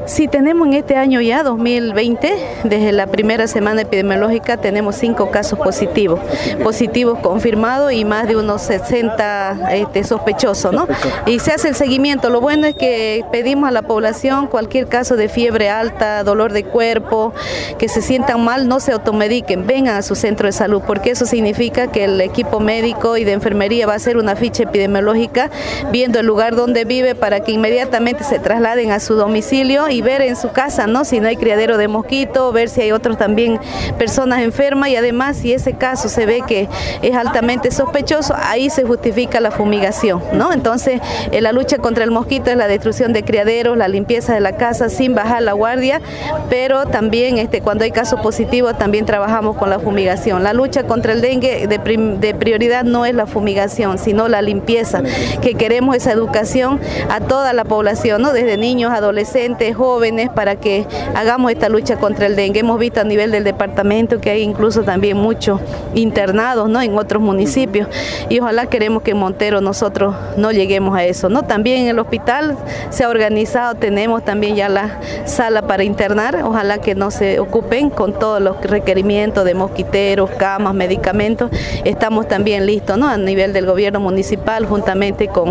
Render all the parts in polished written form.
Sí, tenemos en este año ya, 2020, desde la primera semana epidemiológica tenemos 5 casos positivos confirmados y más de unos 60 sospechosos, ¿no? Y se hace el seguimiento. Lo bueno es que pedimos a la población cualquier caso de fiebre alta, dolor de cuerpo, que se sientan mal, no se automediquen, vengan a su centro de salud, porque eso significa que el equipo médico y de enfermería va a hacer una ficha epidemiológica viendo el lugar donde vive para que inmediatamente se trasladen a su domicilio y ver en su casa, ¿no?, si no hay criadero de mosquitos, ver si hay otros también personas enfermas, y además si ese caso se ve que es altamente sospechoso, ahí se justifica la fumigación, ¿no? Entonces la lucha contra el mosquito es la destrucción de criaderos, la limpieza de la casa sin bajar la guardia, pero también cuando hay casos positivos también trabajamos con la fumigación. La lucha contra el dengue de prioridad no es la fumigación, sino la limpieza, que queremos esa educación a toda la población, ¿no?, desde niños, adolescentes, jóvenes, para que hagamos esta lucha contra el dengue. Hemos visto a nivel del departamento que hay incluso también muchos internados, ¿no?, en otros municipios, y ojalá queremos que en Montero nosotros no lleguemos a eso, ¿no? También en el hospital se ha organizado, tenemos también ya la sala para internar, ojalá que no se ocupen con todos los requerimientos de mosquiteros, camas, medicamentos. Estamos también listos, ¿no?, a nivel del gobierno municipal, juntamente con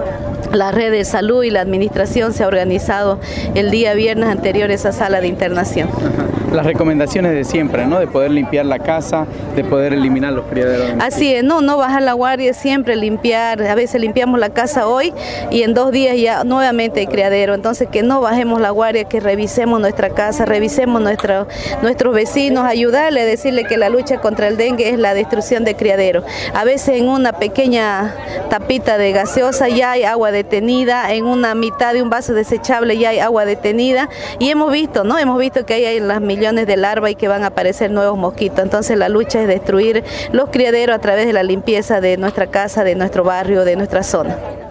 la red de salud y la administración se ha organizado el día viernes anterior esa sala de internación. Las recomendaciones de siempre, ¿no?, de poder limpiar la casa, de poder eliminar los criaderos. Así es, no bajar la guardia, siempre limpiar. A veces limpiamos la casa hoy y en 2 días ya nuevamente hay criadero. Entonces que no bajemos la guardia, que revisemos nuestra casa, revisemos nuestros vecinos, ayudarle, decirle que la lucha contra el dengue es la destrucción de criaderos. A veces en una pequeña tapita de gaseosa ya hay agua detenida, en una mitad de un vaso desechable ya hay agua detenida, y hemos visto, ¿no?, que hay las millones de larvas y que van a aparecer nuevos mosquitos. Entonces la lucha es destruir los criaderos a través de la limpieza de nuestra casa, de nuestro barrio, de nuestra zona.